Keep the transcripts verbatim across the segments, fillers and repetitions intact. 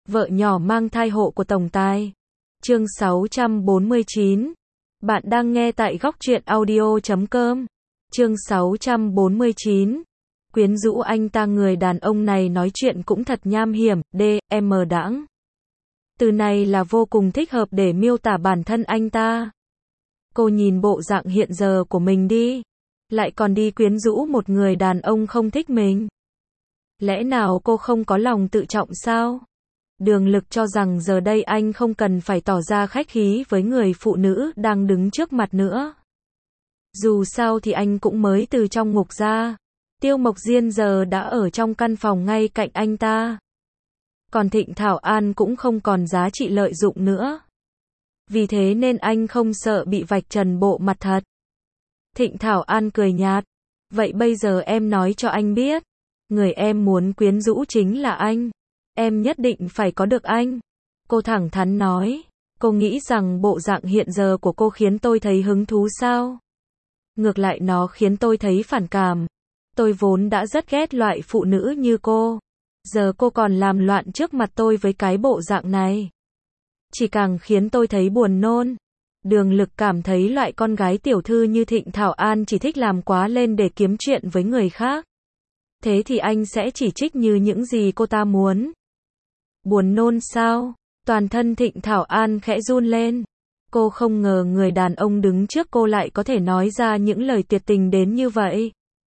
Vợ nhỏ mang thai hộ của tổng tài. Chương sáu trăm bốn mươi chín. Bạn đang nghe tại góc truyện audio chấm com. Chương sáu trăm bốn mươi chín. Quyến rũ anh ta, người đàn ông này nói chuyện cũng thật nham hiểm, đê-em đãng. Từ này là vô cùng thích hợp để miêu tả bản thân anh ta. Cô nhìn bộ dạng hiện giờ của mình đi. Lại còn đi quyến rũ một người đàn ông không thích mình. Lẽ nào cô không có lòng tự trọng sao? Đường Lực cho rằng giờ đây anh không cần phải tỏ ra khách khí với người phụ nữ đang đứng trước mặt nữa. Dù sao thì anh cũng mới từ trong ngục ra. Tiêu Mộc Diên giờ đã ở trong căn phòng ngay cạnh anh ta. Còn Thịnh Thảo An cũng không còn giá trị lợi dụng nữa. Vì thế nên anh không sợ bị vạch trần bộ mặt thật. Thịnh Thảo An cười nhạt. Vậy bây giờ em nói cho anh biết. Người em muốn quyến rũ chính là anh. Em nhất định phải có được anh. Cô thẳng thắn nói. Cô nghĩ rằng bộ dạng hiện giờ của cô khiến tôi thấy hứng thú sao? Ngược lại nó khiến tôi thấy phản cảm. Tôi vốn đã rất ghét loại phụ nữ như cô. Giờ cô còn làm loạn trước mặt tôi với cái bộ dạng này. Chỉ càng khiến tôi thấy buồn nôn. Đường Lực cảm thấy loại con gái tiểu thư như Thịnh Thảo An chỉ thích làm quá lên để kiếm chuyện với người khác. Thế thì anh sẽ chỉ trích như những gì cô ta muốn. Buồn nôn sao? Toàn thân Thịnh Thảo An khẽ run lên. Cô không ngờ người đàn ông đứng trước cô lại có thể nói ra những lời tuyệt tình đến như vậy.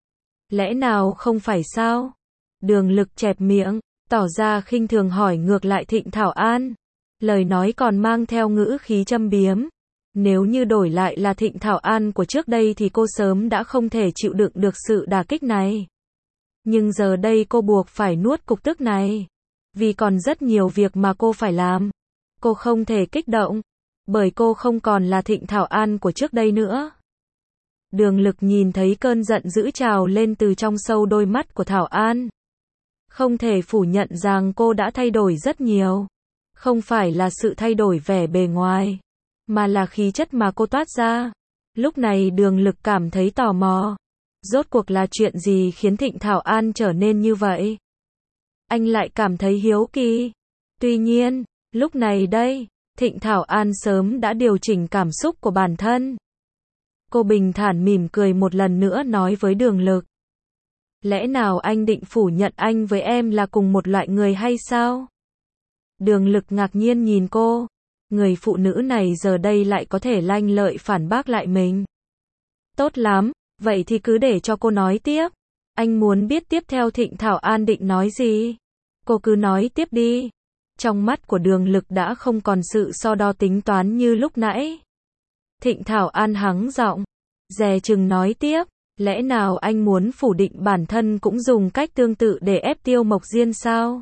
Lẽ nào không phải sao? Đường Lực chẹp miệng, tỏ ra khinh thường hỏi ngược lại Thịnh Thảo An. Lời nói còn mang theo ngữ khí châm biếm. Nếu như đổi lại là Thịnh Thảo An của trước đây thì cô sớm đã không thể chịu đựng được sự đả kích này. Nhưng giờ đây cô buộc phải nuốt cục tức này. Vì còn rất nhiều việc mà cô phải làm. Cô không thể kích động. Bởi cô không còn là Thịnh Thảo An của trước đây nữa. Đường Lực nhìn thấy cơn giận dữ trào lên từ trong sâu đôi mắt của Thảo An. Không thể phủ nhận rằng cô đã thay đổi rất nhiều. Không phải là sự thay đổi vẻ bề ngoài. Mà là khí chất mà cô toát ra. Lúc này Đường Lực cảm thấy tò mò. Rốt cuộc là chuyện gì khiến Thịnh Thảo An trở nên như vậy? Anh lại cảm thấy hiếu kỳ. Tuy nhiên, lúc này đây, Thịnh Thảo An sớm đã điều chỉnh cảm xúc của bản thân. Cô bình thản mỉm cười một lần nữa nói với Đường Lực. Lẽ nào anh định phủ nhận anh với em là cùng một loại người hay sao? Đường Lực ngạc nhiên nhìn cô. Người phụ nữ này giờ đây lại có thể lanh lợi phản bác lại mình. Tốt lắm, vậy thì cứ để cho cô nói tiếp. Anh muốn biết tiếp theo Thịnh Thảo An định nói gì? Cô cứ nói tiếp đi. Trong mắt của Đường Lực đã không còn sự so đo tính toán như lúc nãy. Thịnh Thảo An hắng giọng, dè chừng nói tiếp. Lẽ nào anh muốn phủ định bản thân cũng dùng cách tương tự để ép Tiêu Mộc Diên sao?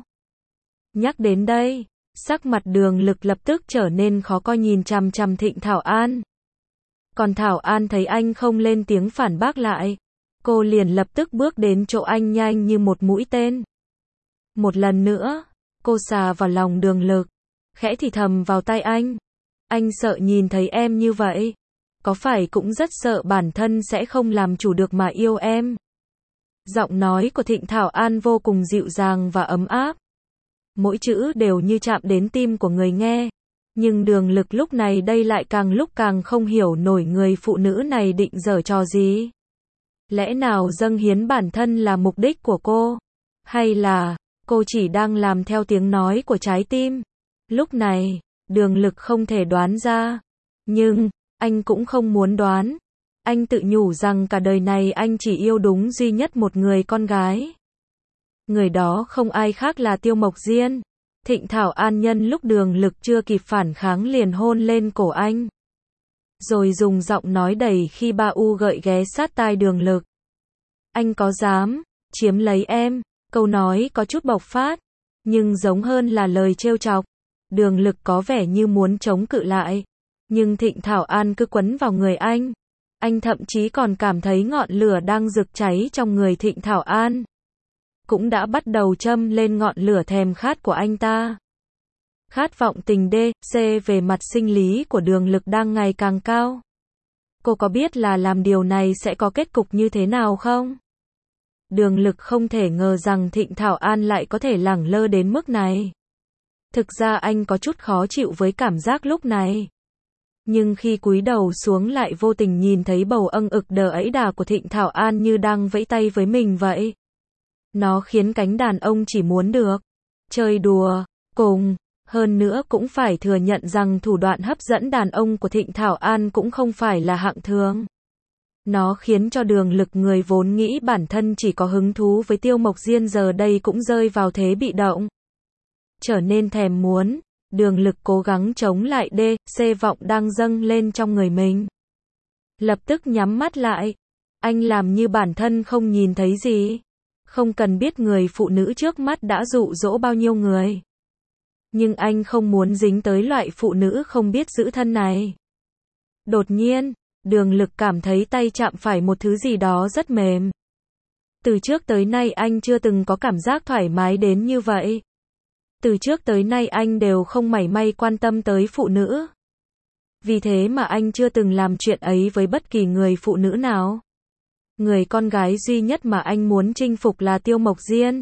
Nhắc đến đây, sắc mặt Đường Lực lập tức trở nên khó coi nhìn chằm chằm Thịnh Thảo An. Còn Thảo An thấy anh không lên tiếng phản bác lại. Cô liền lập tức bước đến chỗ anh nhanh như một mũi tên. Một lần nữa, cô sà vào lòng Đường Lực, khẽ thì thầm vào tai anh. Anh sợ nhìn thấy em như vậy. Có phải cũng rất sợ bản thân sẽ không làm chủ được mà yêu em? Giọng nói của Thịnh Thảo An vô cùng dịu dàng và ấm áp. Mỗi chữ đều như chạm đến tim của người nghe. Nhưng Đường Lực lúc này đây lại càng lúc càng không hiểu nổi người phụ nữ này định giở trò gì. Lẽ nào dâng hiến bản thân là mục đích của cô? Hay là cô chỉ đang làm theo tiếng nói của trái tim? Lúc này, Đường Lực không thể đoán ra. Nhưng, anh cũng không muốn đoán. Anh tự nhủ rằng cả đời này anh chỉ yêu đúng duy nhất một người con gái. Người đó không ai khác là Tiêu Mộc Diên. Thịnh Thảo An nhân lúc Đường Lực chưa kịp phản kháng liền hôn lên cổ anh. Rồi dùng giọng nói đầy khi ba u gợi ghé sát tai Đường Lực. Anh có dám chiếm lấy em? Câu nói có chút bộc phát, nhưng giống hơn là lời trêu chọc. Đường Lực có vẻ như muốn chống cự lại. Nhưng Thịnh Thảo An cứ quấn vào người anh. Anh thậm chí còn cảm thấy ngọn lửa đang rực cháy trong người Thịnh Thảo An. Cũng đã bắt đầu châm lên ngọn lửa thèm khát của anh ta. Khát vọng tình đê, xê về mặt sinh lý của Đường Lực đang ngày càng cao. Cô có biết là làm điều này sẽ có kết cục như thế nào không? Đường Lực không thể ngờ rằng Thịnh Thảo An lại có thể lẳng lơ đến mức này. Thực ra anh có chút khó chịu với cảm giác lúc này. Nhưng khi cúi đầu xuống lại vô tình nhìn thấy bầu âng ực đờ ấy đà của Thịnh Thảo An như đang vẫy tay với mình vậy. Nó khiến cánh đàn ông chỉ muốn được chơi đùa cùng. Hơn nữa cũng phải thừa nhận rằng thủ đoạn hấp dẫn đàn ông của Thịnh Thảo An cũng không phải là hạng thường. Nó khiến cho Đường Lực, người vốn nghĩ bản thân chỉ có hứng thú với Tiêu Mộc Diên, giờ đây cũng rơi vào thế bị động. Trở nên thèm muốn. Đường Lực cố gắng chống lại đê xê vọng đang dâng lên trong người mình. Lập tức nhắm mắt lại. Anh làm như bản thân không nhìn thấy gì. Không cần biết người phụ nữ trước mắt đã dụ dỗ bao nhiêu người. Nhưng anh không muốn dính tới loại phụ nữ không biết giữ thân này. Đột nhiên, Đường Lực cảm thấy tay chạm phải một thứ gì đó rất mềm. Từ trước tới nay anh chưa từng có cảm giác thoải mái đến như vậy. Từ trước tới nay anh đều không mảy may quan tâm tới phụ nữ. Vì thế mà anh chưa từng làm chuyện ấy với bất kỳ người phụ nữ nào. Người con gái duy nhất mà anh muốn chinh phục là Tiêu Mộc Diên.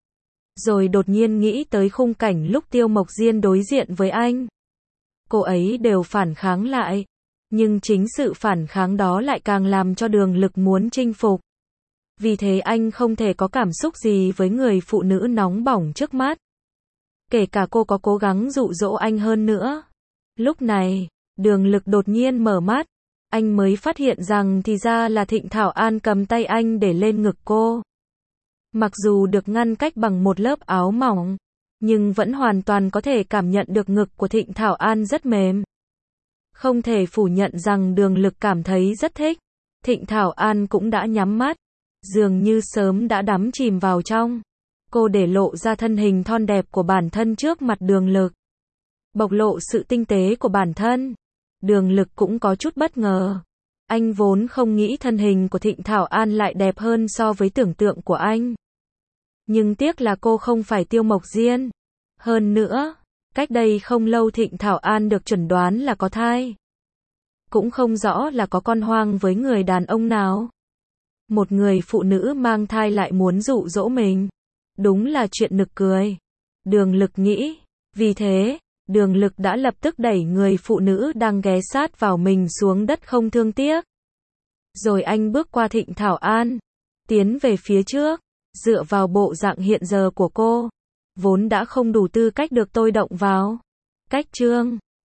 Rồi đột nhiên nghĩ tới khung cảnh lúc Tiêu Mộc Diên đối diện với anh. Cô ấy đều phản kháng lại. Nhưng chính sự phản kháng đó lại càng làm cho Đường Lực muốn chinh phục. Vì thế anh không thể có cảm xúc gì với người phụ nữ nóng bỏng trước mắt. Kể cả cô có cố gắng dụ dỗ anh hơn nữa. Lúc này, Đường Lực đột nhiên mở mắt. Anh mới phát hiện rằng thì ra là Thịnh Thảo An cầm tay anh để lên ngực cô. Mặc dù được ngăn cách bằng một lớp áo mỏng, nhưng vẫn hoàn toàn có thể cảm nhận được ngực của Thịnh Thảo An rất mềm. Không thể phủ nhận rằng Đường Lực cảm thấy rất thích. Thịnh Thảo An cũng đã nhắm mắt, dường như sớm đã đắm chìm vào trong. Cô để lộ ra thân hình thon đẹp của bản thân trước mặt Đường Lực. Bộc lộ sự tinh tế của bản thân. Đường Lực cũng có chút bất ngờ. Anh vốn không nghĩ thân hình của Thịnh Thảo An lại đẹp hơn so với tưởng tượng của anh. Nhưng tiếc là cô không phải Tiêu Mộc Diên. Hơn nữa, cách đây không lâu Thịnh Thảo An được chẩn đoán là có thai. Cũng không rõ là có con hoang với người đàn ông nào. Một người phụ nữ mang thai lại muốn dụ dỗ mình. Đúng là chuyện nực cười. Đường Lực nghĩ. Vì thế, Đường Lực đã lập tức đẩy người phụ nữ đang ghé sát vào mình xuống đất không thương tiếc. Rồi anh bước qua Thịnh Thảo An, tiến về phía trước, dựa vào bộ dạng hiện giờ của cô, vốn đã không đủ tư cách được tôi động vào. Cách chương